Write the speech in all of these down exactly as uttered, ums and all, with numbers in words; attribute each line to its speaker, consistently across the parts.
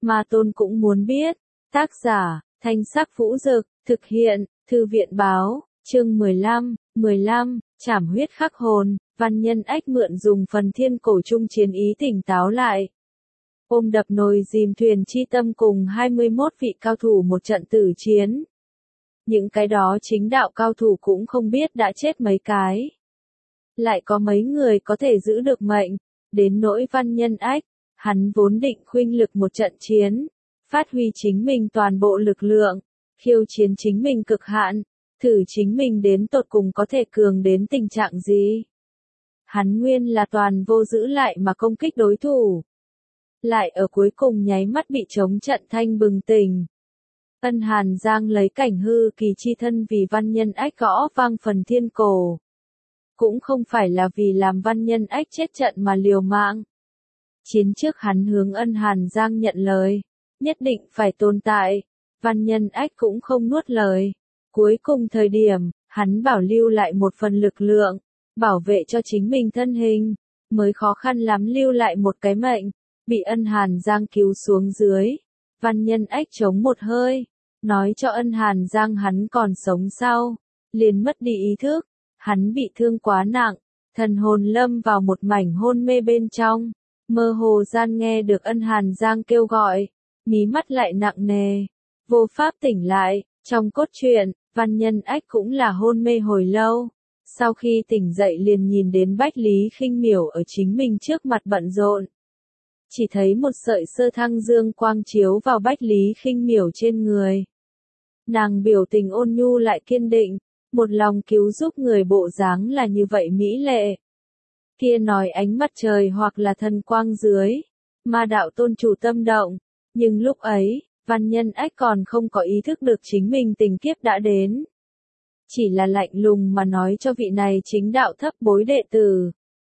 Speaker 1: Ma Tôn cũng muốn biết. Tác giả, Thanh Sắc Vũ Dực, thực hiện, Thư viện Báo, chương mười lăm, mười lăm, trảm huyết khắc hồn, Văn Nhân Ách mượn dùng phần thiên cổ trung chiến ý tỉnh táo lại. Ôm đập nồi dìm thuyền chi tâm cùng hai mươi mốt vị cao thủ một trận tử chiến. Những cái đó chính đạo cao thủ cũng không biết đã chết mấy cái. Lại có mấy người có thể giữ được mệnh, đến nỗi Văn Nhân Ách, hắn vốn định khuynh lực một trận chiến, phát huy chính mình toàn bộ lực lượng, khiêu chiến chính mình cực hạn, thử chính mình đến tột cùng có thể cường đến tình trạng gì. Hắn nguyên là toàn vô giữ lại mà công kích đối thủ. Lại ở cuối cùng nháy mắt bị chống trận thanh bừng tỉnh. Ân Hàn Giang lấy cảnh hư kỳ chi thân vì Văn Nhân Ách gõ vang phần thiên cổ. Cũng không phải là vì làm Văn Nhân Ách chết trận mà liều mạng. Chiến trước hắn hướng Ân Hàn Giang nhận lời, nhất định phải tồn tại, Văn Nhân Ách cũng không nuốt lời. Cuối cùng thời điểm, hắn bảo lưu lại một phần lực lượng, bảo vệ cho chính mình thân hình, mới khó khăn lắm lưu lại một cái mệnh, bị Ân Hàn Giang cứu xuống dưới. Văn Nhân Ách chống một hơi, nói cho Ân Hàn Giang hắn còn sống sau, liền mất đi ý thức, hắn bị thương quá nặng, thần hồn lâm vào một mảnh hôn mê bên trong, mơ hồ gian nghe được Ân Hàn Giang kêu gọi, mí mắt lại nặng nề, vô pháp tỉnh lại. Trong cốt truyện, Văn Nhân Ách cũng là hôn mê hồi lâu, sau khi tỉnh dậy liền nhìn đến Bách Lý Khinh Miểu ở chính mình trước mặt bận rộn. Chỉ thấy một sợi sơ thăng dương quang chiếu vào Bách Lý Khinh Miểu trên người. Nàng biểu tình ôn nhu lại kiên định, một lòng cứu giúp người bộ dáng là như vậy mỹ lệ. Kia nói ánh mặt trời hoặc là thần quang dưới, ma đạo tôn chủ tâm động, nhưng lúc ấy, Văn Nhân Ách còn không có ý thức được chính mình tình kiếp đã đến. Chỉ là lạnh lùng mà nói cho vị này chính đạo thấp bối đệ tử.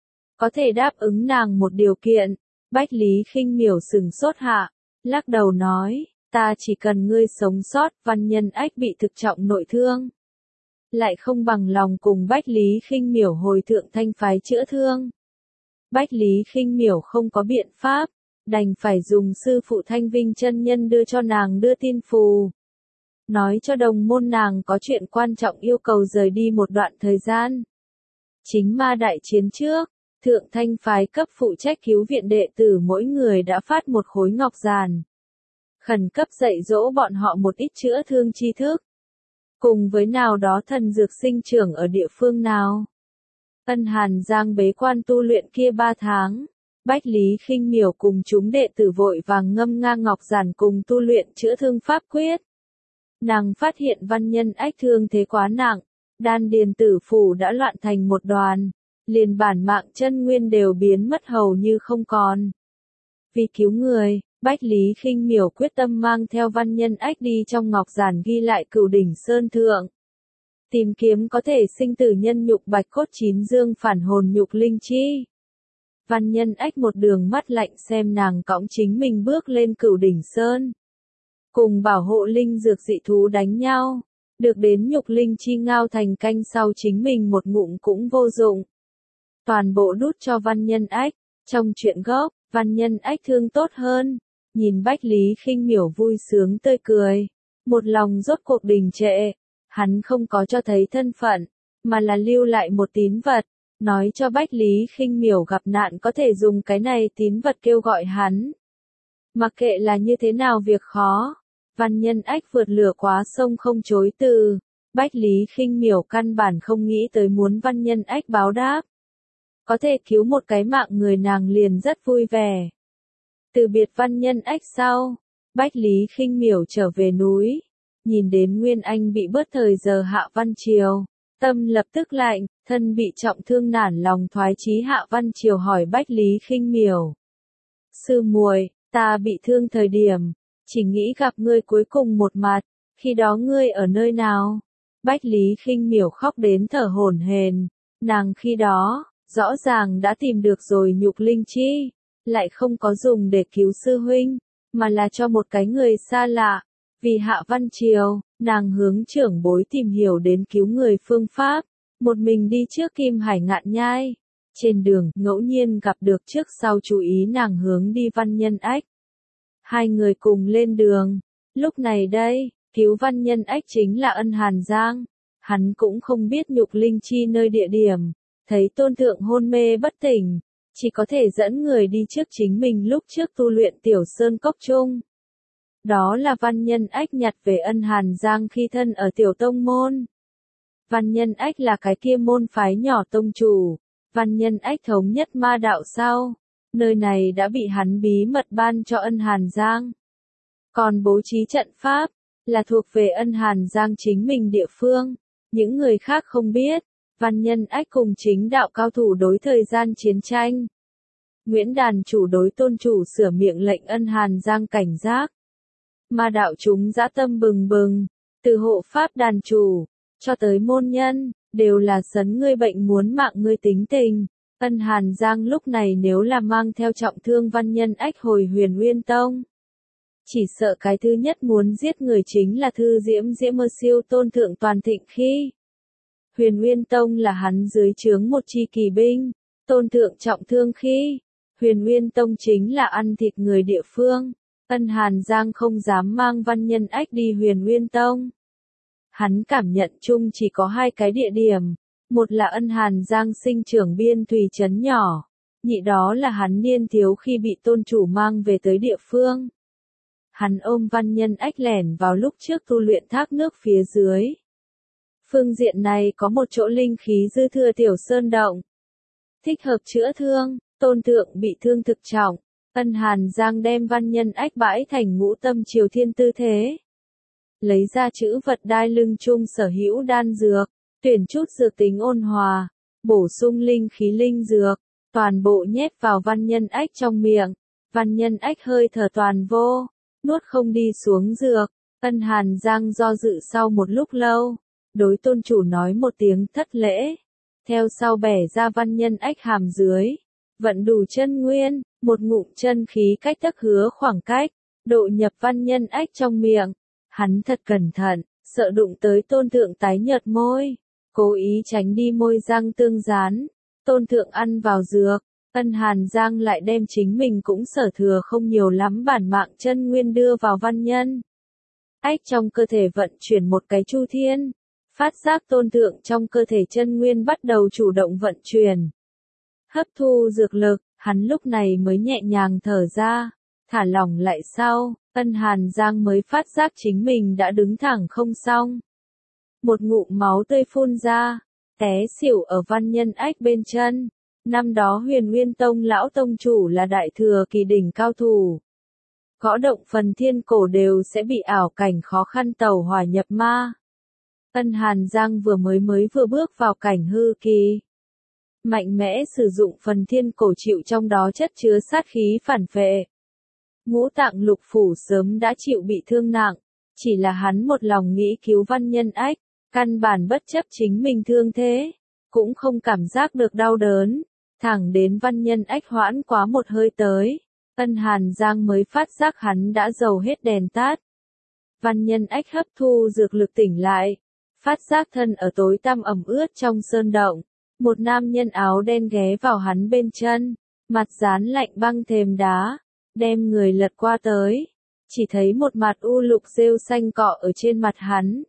Speaker 1: Có thể đáp ứng nàng một điều kiện. Bách Lý Khinh Miểu sừng sốt hạ, lắc đầu nói, ta chỉ cần ngươi sống sót. Văn Nhân Ách bị thực trọng nội thương, lại không bằng lòng cùng Bách Lý Khinh Miểu hồi thượng thanh phái chữa thương. Bách Lý Khinh Miểu không có biện pháp, đành phải dùng sư phụ Thanh Vinh chân nhân đưa cho nàng đưa tin phù. Nói cho đồng môn nàng có chuyện quan trọng yêu cầu rời đi một đoạn thời gian. Chính ma đại chiến trước, thượng thanh phái cấp phụ trách cứu viện đệ tử mỗi người đã phát một khối ngọc giản. Khẩn cấp dạy dỗ bọn họ một ít chữa thương tri thức. Cùng với nào đó thần dược sinh trưởng ở địa phương nào. Ân Hàn Giang bế quan tu luyện kia ba tháng. Bách Lý Khinh Miểu cùng chúng đệ tử vội vàng ngâm nga ngọc giản cùng tu luyện chữa thương pháp quyết. Nàng phát hiện Văn Nhân Ách thương thế quá nặng, đan điền tử phủ đã loạn thành một đoàn, liền bản mạng chân nguyên đều biến mất hầu như không còn. Vì cứu người, Bách Lý Khinh Miểu quyết tâm mang theo Văn Nhân Ách đi trong ngọc giản ghi lại Cửu Đỉnh Sơn Thượng. Tìm kiếm có thể sinh tử nhân nhục bạch cốt chín dương phản hồn nhục linh chi. Văn Nhân Ách một đường mắt lạnh xem nàng cõng chính mình bước lên Cửu Đỉnh Sơn. Cùng bảo hộ linh dược dị thú đánh nhau, được đến nhục linh chi ngao thành canh sau chính mình một ngụm cũng vô dụng. Toàn bộ đút cho Văn Nhân Ách, trong chuyện gốc, Văn Nhân Ách thương tốt hơn, nhìn Bách Lý Khinh Miểu vui sướng tươi cười, một lòng rốt cuộc đình trệ, hắn không có cho thấy thân phận, mà là lưu lại một tín vật. Nói cho Bách Lý Khinh Miểu gặp nạn có thể dùng cái này tín vật kêu gọi hắn. Mặc kệ là như thế nào việc khó, Văn Nhân Ách vượt lửa quá sông không chối từ. Bách Lý Khinh Miểu căn bản không nghĩ tới muốn Văn Nhân Ách báo đáp. Có thể cứu một cái mạng người nàng liền rất vui vẻ. Từ biệt Văn Nhân Ách sau, Bách Lý Khinh Miểu trở về núi, nhìn đến Nguyên Anh bị bớt thời giờ Hạ Văn Triều. Tâm lập tức lạnh, thân bị trọng thương nản lòng thoái chí Hạ Văn Triều hỏi Bách Lý Khinh Miểu. Sư muội, ta bị thương thời điểm, chỉ nghĩ gặp ngươi cuối cùng một mặt, khi đó ngươi ở nơi nào? Bách Lý Khinh Miểu khóc đến thở hổn hển, nàng khi đó, rõ ràng đã tìm được rồi nhục linh chi, lại không có dùng để cứu sư huynh, mà là cho một cái người xa lạ. Vì Hạ Văn Triều, nàng hướng trưởng bối tìm hiểu đến cứu người phương pháp, một mình đi trước Kim Hải Ngạn Nhai. Trên đường, ngẫu nhiên gặp được trước sau chú ý nàng hướng đi Văn Nhân Ách. Hai người cùng lên đường. Lúc này đây, cứu Văn Nhân Ách chính là Ân Hàn Giang. Hắn cũng không biết Nhục Linh Chi nơi địa điểm, thấy Tôn Thượng hôn mê bất tỉnh, chỉ có thể dẫn người đi trước chính mình lúc trước tu luyện Tiểu Sơn Cốc Trung. Đó là Văn Nhân Ách nhặt về Ân Hàn Giang khi thân ở Tiểu Tông Môn. Văn Nhân Ách là cái kia môn phái nhỏ tông chủ. Văn Nhân Ách thống nhất ma đạo sau. Nơi này đã bị hắn bí mật ban cho Ân Hàn Giang. Còn bố trí trận pháp, là thuộc về Ân Hàn Giang chính mình địa phương. Những người khác không biết, Văn Nhân Ách cùng chính đạo cao thủ đối thời gian chiến tranh. Nguyễn Đàn chủ đối tôn chủ sửa miệng lệnh Ân Hàn Giang cảnh giác. Ma đạo chúng dã tâm bừng bừng, từ hộ pháp đàn chủ, cho tới môn nhân, đều là sấn ngươi bệnh muốn mạng ngươi tính tình. Ân Hàn Giang lúc này nếu là mang theo trọng thương Văn Nhân Ách hồi Huyền Nguyên Tông. Chỉ sợ cái thứ nhất muốn giết người chính là Thư Diễm Diễm Mơ Siêu Tôn Thượng toàn thịnh khi. Huyền Nguyên Tông là hắn dưới trướng một chi kỳ binh, Tôn Thượng trọng thương khi. Huyền Nguyên Tông chính là ăn thịt người địa phương. Ân Hàn Giang không dám mang Văn Nhân Ách đi Huyền Nguyên Tông. Hắn cảm nhận chung chỉ có hai cái địa điểm, một là Ân Hàn Giang sinh trưởng biên thùy trấn nhỏ, nhị đó là hắn niên thiếu khi bị tôn chủ mang về tới địa phương. Hắn ôm Văn Nhân Ách lẻn vào lúc trước tu luyện thác nước phía dưới. Phương diện này có một chỗ linh khí dư thừa Tiểu Sơn Động. Thích hợp chữa thương, Tôn Thượng bị thương thực trọng. Ân Hàn Giang đem Văn Nhân Ách bãi thành ngũ tâm triều thiên tư thế. Lấy ra chữ vật đai lưng chung sở hữu đan dược, tuyển chút dược tính ôn hòa, bổ sung linh khí linh dược, toàn bộ nhét vào Văn Nhân Ách trong miệng. Văn Nhân Ách hơi thở toàn vô, nuốt không đi xuống dược. Ân Hàn Giang do dự sau một lúc lâu, đối tôn chủ nói một tiếng thất lễ. Theo sau bẻ ra Văn Nhân Ách hàm dưới, vận đủ chân nguyên, một ngụm chân khí cách tấc hứa khoảng cách, độ nhập Văn Nhân Ách trong miệng. Hắn thật cẩn thận, sợ đụng tới Tôn Thượng tái nhợt môi, cố ý tránh đi môi răng tương dán. Tôn Thượng ăn vào dược, Ân Hàn Giang lại đem chính mình cũng sở thừa không nhiều lắm bản mạng chân nguyên đưa vào Văn Nhân Ách trong cơ thể vận chuyển một cái chu thiên. Phát giác Tôn Thượng trong cơ thể chân nguyên bắt đầu chủ động vận chuyển. Hấp thu dược lực, hắn lúc này mới nhẹ nhàng thở ra, thả lỏng lại sau, Ân Hàn Giang mới phát giác chính mình đã đứng thẳng không xong. Một ngụm máu tươi phun ra, té xỉu ở Văn Nhân Ách bên chân. Năm đó Huyền Nguyên Tông lão tông chủ là đại thừa kỳ đỉnh cao thủ. Gõ động phần thiên cổ đều sẽ bị ảo cảnh khó khăn tẩu hỏa nhập ma. Ân Hàn Giang vừa mới mới vừa bước vào cảnh hư kỳ. Mạnh mẽ sử dụng phần thiên cổ chịu trong đó chất chứa sát khí phản phệ. Ngũ tạng lục phủ sớm đã chịu bị thương nặng, chỉ là hắn một lòng nghĩ cứu Văn Nhân Ách, căn bản bất chấp chính mình thương thế, cũng không cảm giác được đau đớn, thẳng đến Văn Nhân Ách hoãn quá một hơi tới, Ân Hàn Giang mới phát giác hắn đã dầu hết đèn tắt. Văn Nhân Ách hấp thu dược lực tỉnh lại, phát giác thân ở tối tăm ẩm ướt trong sơn động, một nam nhân áo đen ghé vào hắn bên chân, mặt dán lạnh băng thềm đá. Đem người lật qua tới, chỉ thấy một mặt u lục rêu xanh cọ ở trên mặt hắn.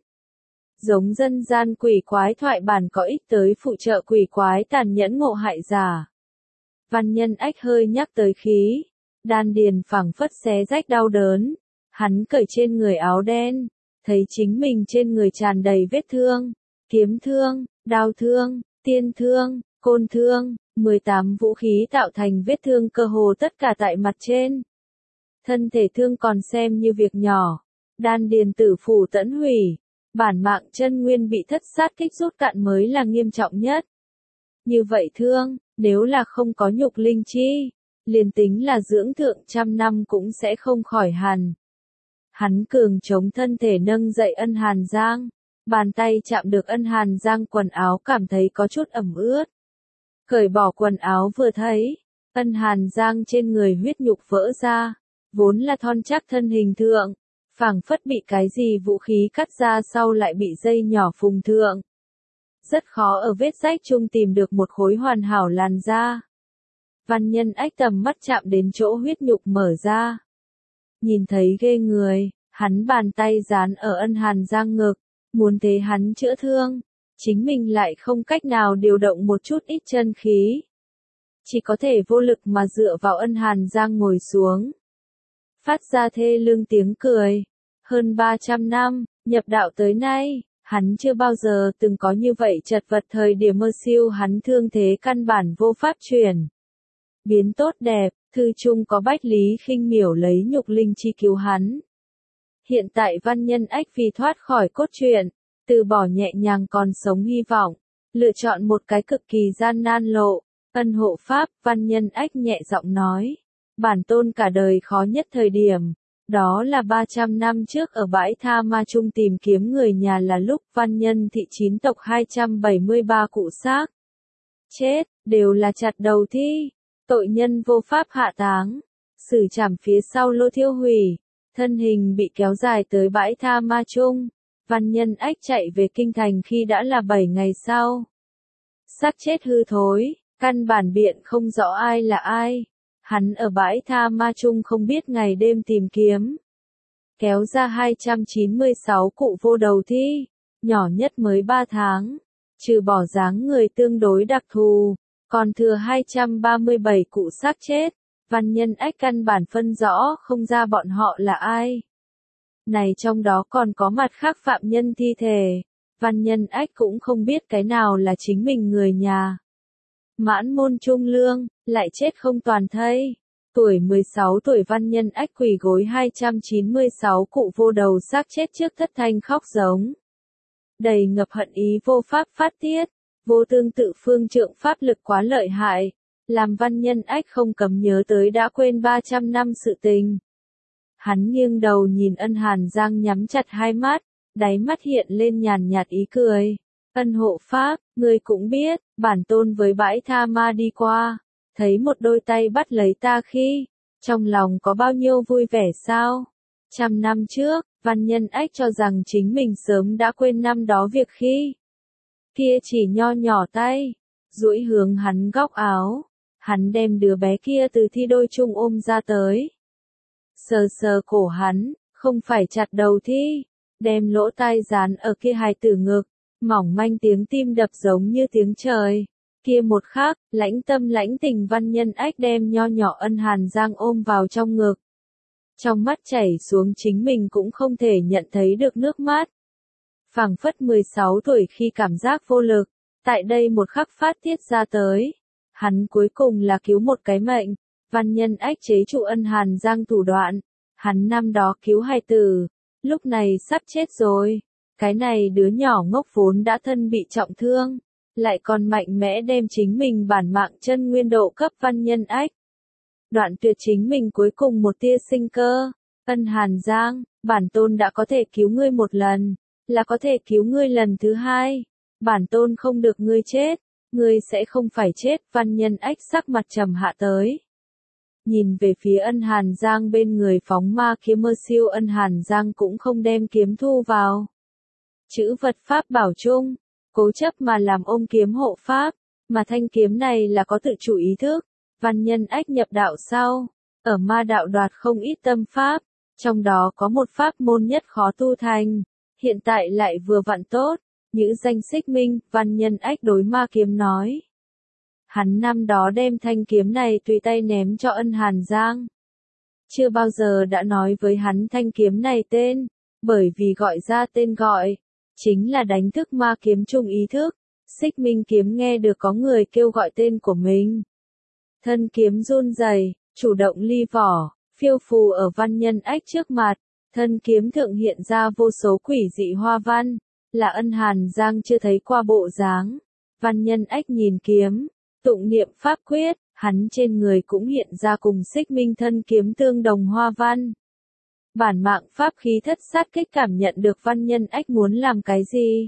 Speaker 1: Giống dân gian quỷ quái thoại bản có ích tới phụ trợ quỷ quái tàn nhẫn ngộ hại giả. Văn Nhân Ách hơi nhắc tới khí, đan điền phẳng phất xé rách đau đớn. Hắn cởi trên người áo đen, thấy chính mình trên người tràn đầy vết thương, kiếm thương, đao thương, tiên thương, côn thương. mười tám vũ khí tạo thành vết thương cơ hồ tất cả tại mặt trên. Thân thể thương còn xem như việc nhỏ, đan điền tử phủ tẫn hủy, bản mạng chân nguyên bị thất sát kích rút cạn mới là nghiêm trọng nhất. Như vậy thương, nếu là không có nhục linh chi, liền tính là dưỡng thượng trăm năm cũng sẽ không khỏi hẳn. Hắn cường chống thân thể nâng dậy Ân Hàn Giang, bàn tay chạm được Ân Hàn Giang quần áo cảm thấy có chút ẩm ướt. Cởi bỏ quần áo vừa thấy, Ân Hàn Giang trên người huyết nhục vỡ ra, vốn là thon chắc thân hình thượng, phảng phất bị cái gì vũ khí cắt ra sau lại bị dây nhỏ phùng thượng. Rất khó ở vết rách chung tìm được một khối hoàn hảo làn da. Văn Nhân Ách tầm mắt chạm đến chỗ huyết nhục mở ra. nhìn thấy ghê người, hắn bàn tay dán ở Ân Hàn Giang ngực, muốn thế hắn chữa thương, chính mình lại không cách nào điều động một chút ít chân khí. Chỉ có thể vô lực mà dựa vào Ân Hàn Giang ngồi xuống. Phát ra thê lương tiếng cười. Hơn ba trăm năm, nhập đạo tới nay, hắn chưa bao giờ từng có như vậy chật vật thời điểm mơ siêu hắn thương thế căn bản vô pháp chuyển. Biến tốt đẹp, thư chung có Bách Lý Khinh Miểu lấy nhục linh chi cứu hắn. Hiện tại Văn Nhân Ách vì thoát khỏi cốt truyện, từ bỏ nhẹ nhàng còn sống hy vọng, lựa chọn một cái cực kỳ gian nan lộ, ân hộ pháp, Văn Nhân Ách nhẹ giọng nói. Bản tôn cả đời khó nhất thời điểm, đó là ba trăm năm trước ở bãi Tha Ma Trung tìm kiếm người nhà là lúc Văn Nhân thị chín tộc hai trăm bảy mươi ba cụ xác. Chết, đều là chặt đầu thi, tội nhân vô pháp hạ táng, xử trảm phía sau lô thiêu hủy, thân hình bị kéo dài tới bãi Tha Ma Trung. Văn Nhân Ách chạy về kinh thành khi đã là bảy ngày sau. Xác chết hư thối, căn bản biện không rõ ai là ai. Hắn ở bãi Tha Ma Trung không biết ngày đêm tìm kiếm. Kéo ra hai trăm chín mươi sáu cụ vô đầu thi, nhỏ nhất mới ba tháng. Trừ bỏ dáng người tương đối đặc thù, còn thừa hai trăm ba mươi bảy cụ xác chết. Văn Nhân Ách căn bản phân rõ không ra bọn họ là ai. Này trong đó còn có mặt khác phạm nhân thi thể. Văn Nhân Ách cũng không biết cái nào là chính mình người nhà. Mãn môn trung lương, lại chết không toàn thây. Tuổi mười sáu tuổi Văn Nhân Ách quỳ gối hai trăm chín mươi sáu cụ vô đầu xác chết trước thất thanh khóc giống. Đầy ngập hận ý vô pháp phát tiết, vô tương tự phương trượng pháp lực quá lợi hại, làm Văn Nhân Ách không cấm nhớ tới đã quên ba trăm năm sự tình. Hắn nghiêng đầu nhìn Ân Hàn Giang nhắm chặt hai mắt, đáy mắt hiện lên nhàn nhạt ý cười. Ân hộ pháp, ngươi cũng biết, bản tôn với bãi Tha Ma đi qua, thấy một đôi tay bắt lấy ta khi, trong lòng có bao nhiêu vui vẻ sao? Trăm năm trước, Văn Nhân Ách cho rằng chính mình sớm đã quên năm đó việc khi. Kia chỉ nho nhỏ tay, duỗi hướng hắn góc áo, hắn đem đứa bé kia từ thi đôi chung ôm ra tới. Sờ sờ cổ hắn, không phải chặt đầu thi, đem lỗ tai dán ở kia hài tử ngực. Mỏng manh tiếng tim đập giống như tiếng trời. Kia một khắc, lãnh tâm lãnh tình Văn Nhân Ách đem nho nhỏ Ân Hàn Giang ôm vào trong ngực. Trong mắt chảy xuống chính mình cũng không thể nhận thấy được nước mắt. Phảng phất mười sáu tuổi khi cảm giác vô lực, tại đây một khắc phát tiết ra tới. Hắn cuối cùng là cứu một cái mệnh. Văn Nhân Ách chế trụ Ân Hàn Giang thủ đoạn. Hắn năm đó cứu hài tử, lúc này sắp chết rồi. Cái này đứa nhỏ ngốc vốn đã thân bị trọng thương, lại còn mạnh mẽ đem chính mình bản mạng chân nguyên độ cấp Văn Nhân Ách. Đoạn tuyệt chính mình cuối cùng một tia sinh cơ. Ân Hàn Giang, bản tôn đã có thể cứu ngươi một lần, là có thể cứu ngươi lần thứ hai. Bản tôn không được ngươi chết, ngươi sẽ không phải chết. Văn Nhân Ách sắc mặt trầm hạ tới. Nhìn về phía Ân Hàn Giang bên người phóng ma kiếm mơ siêu, Ân Hàn Giang cũng không đem kiếm thu vào. Chữ vật pháp bảo chung, cố chấp mà làm ôm kiếm hộ pháp, mà thanh kiếm này là có tự chủ ý thức. Văn Nhân Ách nhập đạo sau, ở ma đạo đoạt không ít tâm pháp, trong đó có một pháp môn nhất khó tu thành, hiện tại lại vừa vặn tốt, nhữ danh xích minh. Văn Nhân Ách đối ma kiếm nói. Hắn năm đó đem thanh kiếm này tùy tay ném cho Ân Hàn Giang. Chưa bao giờ đã nói với hắn thanh kiếm này tên, bởi vì gọi ra tên gọi, chính là đánh thức ma kiếm chung ý thức. Xích minh kiếm nghe được có người kêu gọi tên của mình. Thân kiếm run rẩy, chủ động ly vỏ, phiêu phù ở Văn Nhân Ách trước mặt. Thân kiếm thượng hiện ra vô số quỷ dị hoa văn, là Ân Hàn Giang chưa thấy qua bộ dáng. Văn Nhân Ách nhìn kiếm, tụng niệm pháp quyết, hắn trên người cũng hiện ra cùng xích minh thân kiếm tương đồng hoa văn. Bản mạng pháp khí thất sát kích cảm nhận được Văn Nhân Ách muốn làm cái gì.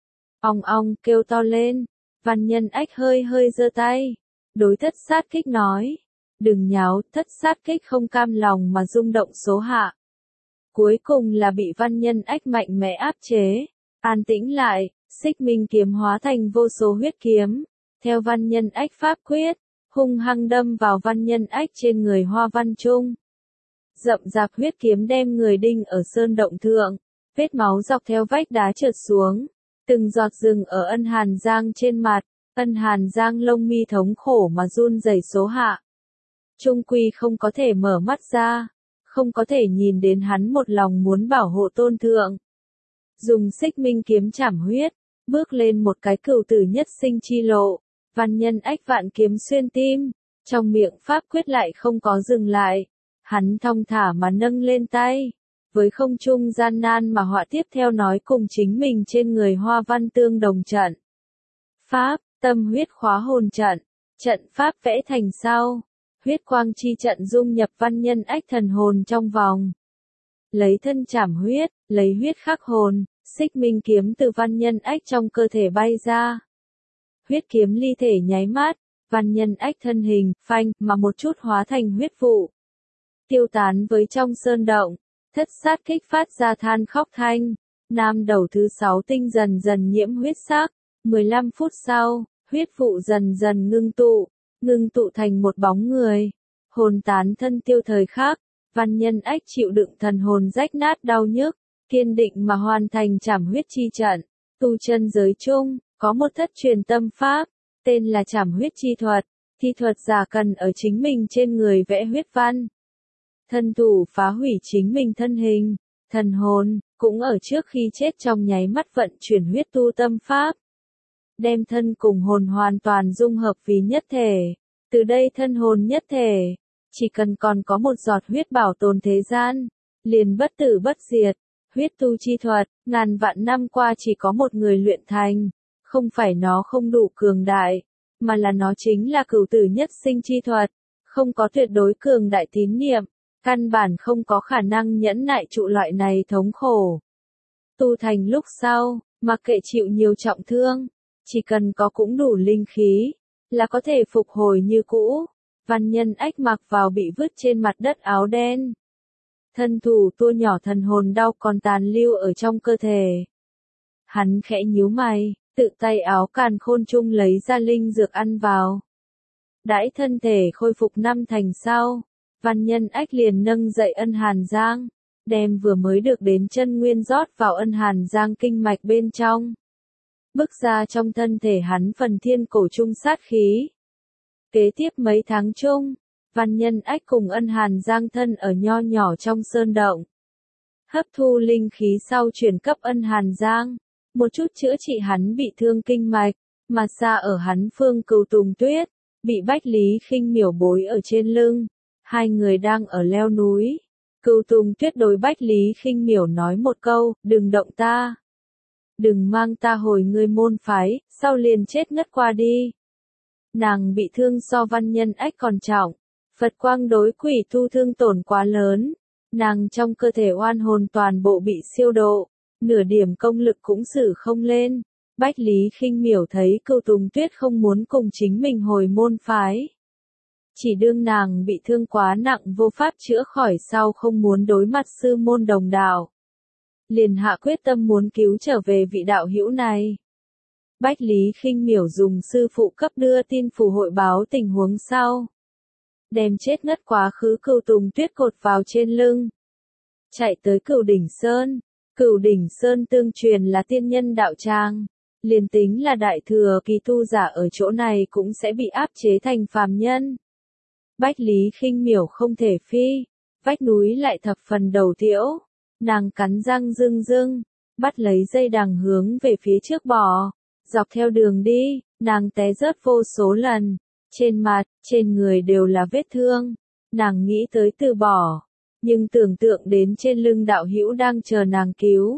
Speaker 1: Ong ong kêu to lên, Văn Nhân Ách hơi hơi giơ tay, đối thất sát kích nói. Đừng nháo, thất sát kích không cam lòng mà rung động số hạ. Cuối cùng là bị Văn Nhân Ách mạnh mẽ áp chế, an tĩnh lại, xích minh kiếm hóa thành vô số huyết kiếm. Theo Văn Nhân Ách pháp quyết, hung hăng đâm vào Văn Nhân Ách trên người hoa văn chung. rậm rạp huyết kiếm đem người đinh ở sơn động thượng, vết máu dọc theo vách đá trượt xuống, từng giọt rừng ở Ân Hàn Giang trên mặt, Ân Hàn Giang lông mi thống khổ mà run rẩy số hạ. Trung quy không có thể mở mắt ra, không có thể nhìn đến hắn một lòng muốn bảo hộ tôn thượng. Dùng xích minh kiếm chảm huyết, bước lên một cái cửu tử nhất sinh chi lộ, văn nhân ách vạn kiếm xuyên tim, trong miệng pháp quyết lại không có dừng lại, hắn thong thả mà nâng lên tay, với không trung gian nan mà họa tiếp theo nói cùng chính mình trên người hoa văn tương đồng trận. Pháp, tâm huyết khóa hồn trận, trận pháp vẽ thành sau, huyết quang chi trận dung nhập văn nhân ách thần hồn trong vòng. Lấy thân chảm huyết, lấy huyết khắc hồn, xích minh kiếm từ văn nhân ách trong cơ thể bay ra. Huyết kiếm ly thể nháy mắt, văn nhân ách thân hình, phanh, mà một chút hóa thành huyết vụ. Tiêu tán với trong sơn động, thất sát kích phát ra than khóc thanh, nam đầu thứ sáu tinh dần dần nhiễm huyết sắc, mười lăm phút sau, huyết vụ dần dần ngưng tụ, ngưng tụ thành một bóng người, hồn tán thân tiêu thời khắc, văn nhân ách chịu đựng thần hồn rách nát đau nhức, kiên định mà hoàn thành chảm huyết chi trận, tu chân giới chung, có một thất truyền tâm pháp, tên là chảm huyết chi thuật, thi thuật giả cần ở chính mình trên người vẽ huyết văn. Thân thủ phá hủy chính mình thân hình, thần hồn, cũng ở trước khi chết trong nháy mắt vận chuyển huyết tu tâm pháp. Đem thân cùng hồn hoàn toàn dung hợp vì nhất thể, từ đây thân hồn nhất thể, chỉ cần còn có một giọt huyết bảo tồn thế gian, liền bất tử bất diệt, huyết tu chi thuật, ngàn vạn năm qua chỉ có một người luyện thành, không phải nó không đủ cường đại, mà là nó chính là cửu tử nhất sinh chi thuật, không có tuyệt đối cường đại tín niệm, căn bản không có khả năng nhẫn nại trụ loại này thống khổ. Tu thành lúc sau, mặc kệ chịu nhiều trọng thương, chỉ cần có cũng đủ linh khí, là có thể phục hồi như cũ. Văn nhân ách mặc vào bị vứt trên mặt đất áo đen. Thân thủ tua nhỏ thần hồn đau còn tàn lưu ở trong cơ thể. Hắn khẽ nhíu mày, tự tay áo càn khôn chung lấy ra linh dược ăn vào. Đãi thân thể khôi phục năm thành sau, văn nhân ách liền nâng dậy Ân Hàn Giang, đem vừa mới được đến chân nguyên rót vào Ân Hàn Giang kinh mạch bên trong. Bức ra trong thân thể hắn phần thiên cổ trung sát khí. Kế tiếp mấy tháng chung, văn nhân ách cùng Ân Hàn Giang thân ở nho nhỏ trong sơn động. Hấp thu linh khí sau chuyển cấp Ân Hàn Giang, một chút chữa trị hắn bị thương kinh mạch, mà xa ở hắn phương Cửu Tùng Tuyết, bị Bách Lý Khinh Miểu bối ở trên lưng. Hai người đang ở leo núi. Cửu Tùng Tuyết đối Bách Lý Khinh Miểu nói một câu, đừng động ta. Đừng mang ta hồi ngươi môn phái, sau liền chết ngất qua đi. Nàng bị thương so văn nhân ách còn trọng, Phật quang đối quỷ tu thương tổn quá lớn, nàng trong cơ thể oan hồn toàn bộ bị siêu độ, nửa điểm công lực cũng xử không lên. Bách Lý Khinh Miểu thấy Cửu Tùng Tuyết không muốn cùng chính mình hồi môn phái. Chỉ đương nàng bị thương quá nặng vô pháp chữa khỏi sau không muốn đối mặt sư môn đồng đạo. Liền hạ quyết tâm muốn cứu trở về vị đạo hữu này. Bách Lý Khinh Miểu dùng sư phụ cấp đưa tin phù hội báo tình huống sau. Đem chết ngất quá khứ Cửu Tùng Tuyết cột vào trên lưng. Chạy tới Cửu Đỉnh Sơn. Cửu Đỉnh Sơn tương truyền là tiên nhân đạo tràng. Liền tính là đại thừa kỳ tu giả ở chỗ này cũng sẽ bị áp chế thành phàm nhân. Bách Lý Khinh Miểu không thể phi. Vách núi lại thập phần đầu tiễu. Nàng cắn răng rưng rưng. Bắt lấy dây đằng hướng về phía trước bò. Dọc theo đường đi, nàng té rớt vô số lần. Trên mặt, trên người đều là vết thương. Nàng nghĩ tới từ bỏ. Nhưng tưởng tượng đến trên lưng đạo hữu đang chờ nàng cứu.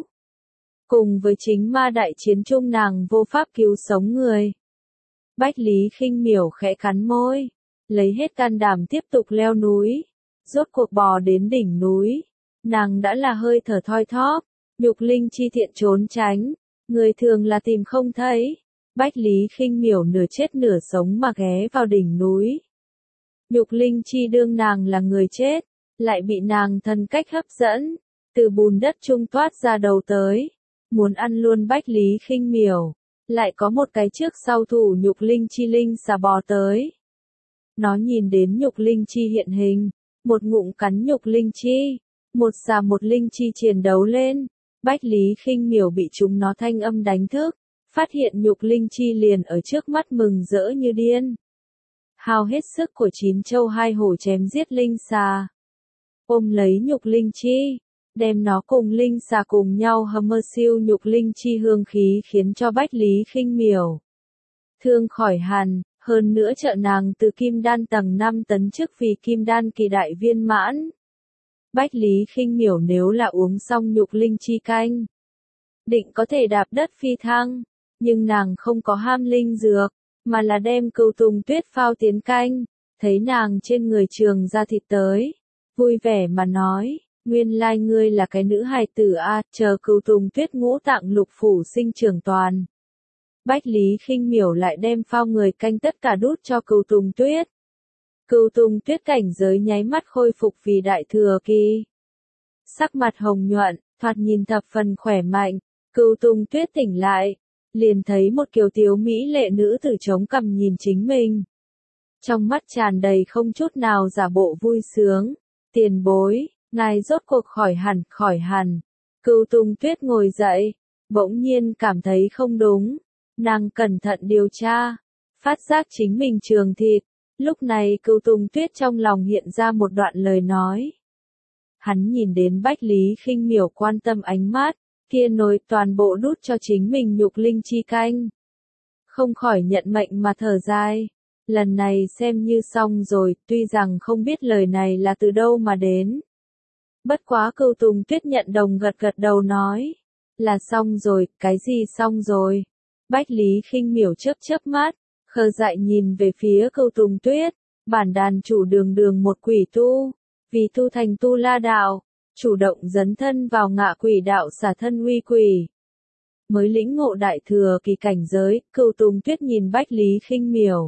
Speaker 1: Cùng với chính ma đại chiến chung nàng vô pháp cứu sống người. Bách Lý Khinh Miểu khẽ cắn môi. Lấy hết can đảm tiếp tục leo núi. Rốt cuộc bò đến đỉnh núi. Nàng đã là hơi thở thoi thóp. Nhục linh chi thiện trốn tránh. Người thường là tìm không thấy. Bách Lý Khinh Miểu nửa chết nửa sống mà ghé vào đỉnh núi. Nhục linh chi đương nàng là người chết. Lại bị nàng thần cách hấp dẫn. Từ bùn đất trung toát ra đầu tới. Muốn ăn luôn Bách Lý Khinh Miểu. Lại có một cái trước sau thủ nhục linh chi linh xà bò tới. Nó nhìn đến nhục linh chi hiện hình. một ngụm cắn nhục linh chi, một xà một linh chi chiến đấu lên. Bách Lý Khinh Miểu bị chúng nó thanh âm đánh thức, phát hiện nhục linh chi liền ở trước mắt mừng rỡ như điên. Hao hết sức của chín châu hai hổ chém giết linh xà. Ôm lấy nhục linh chi, đem nó cùng linh xà cùng nhau hầm mơ siêu nhục linh chi hương khí khiến cho Bách Lý Khinh Miểu thương khỏi hẳn, hơn nữa trợ nàng từ kim đan tầng năm tấn chức vì kim đan kỳ đại viên mãn. Bách Lý Khinh Miểu nếu là uống xong nhục linh chi canh, định có thể đạp đất phi thăng, nhưng nàng không có ham linh dược, mà là đem Cửu Tùng Tuyết phao tiến canh, thấy nàng trên người trường ra thịt tới, vui vẻ mà nói, nguyên lai ngươi là cái nữ hài tử a, chờ Cửu Tùng Tuyết ngũ tạng lục phủ sinh trưởng toàn. Bách Lý Khinh Miểu lại đem phao người canh tất cả đút cho Cửu Tùng Tuyết. Cửu Tùng Tuyết cảnh giới nháy mắt khôi phục vì đại thừa kỳ. Sắc mặt hồng nhuận, thoạt nhìn thập phần khỏe mạnh, Cửu Tùng Tuyết tỉnh lại, liền thấy một kiều tiếu mỹ lệ nữ tử chống cằm nhìn chính mình. Trong mắt tràn đầy không chút nào giả bộ vui sướng, tiền bối, ngài rốt cuộc khỏi hẳn, khỏi hẳn. Cửu Tùng Tuyết ngồi dậy, bỗng nhiên cảm thấy không đúng, nàng cẩn thận điều tra, phát giác chính mình trường thịt. Lúc này Cửu Tùng Tuyết trong lòng hiện ra một đoạn lời nói. Hắn nhìn đến Bách Lý Khinh Miểu quan tâm ánh mắt, kia nối toàn bộ đút cho chính mình nhục linh chi canh. Không khỏi nhận mệnh mà thở dài. Lần này xem như xong rồi, tuy rằng không biết lời này là từ đâu mà đến. Bất quá Cửu Tùng Tuyết nhận đồng gật gật đầu nói. Là xong rồi, cái gì xong rồi? Bách Lý Khinh Miểu chớp chớp mắt, khờ dại nhìn về phía Cửu Tùng Tuyết. Bản đàn chủ đường đường một quỷ tu, vì tu thành tu la đạo, chủ động dấn thân vào ngạ quỷ đạo xả thân uy quỷ. Mới lĩnh ngộ đại thừa kỳ cảnh giới, Cửu Tùng Tuyết nhìn Bách Lý Khinh Miểu.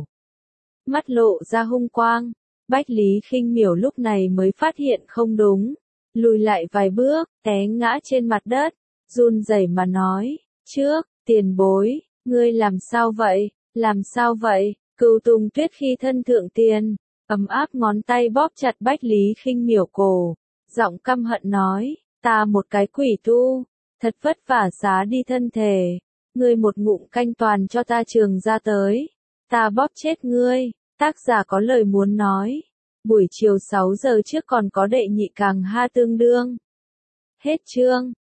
Speaker 1: Mắt lộ ra hung quang, Bách Lý Khinh Miểu lúc này mới phát hiện không đúng. Lùi lại vài bước, té ngã trên mặt đất, run rẩy mà nói, trước, tiền bối, ngươi làm sao vậy, làm sao vậy, Cửu Tùng Tuyết khi thân thượng tiền, ấm áp ngón tay bóp chặt Bách Lý Khinh Miểu cổ, giọng căm hận nói, ta một cái quỷ tu, thật vất vả xá đi thân thể, ngươi một ngụm canh toàn cho ta trường ra tới, ta bóp chết ngươi, tác giả có lời muốn nói, buổi chiều sáu giờ trước còn có đệ nhị càng ha tương đương. Hết chương.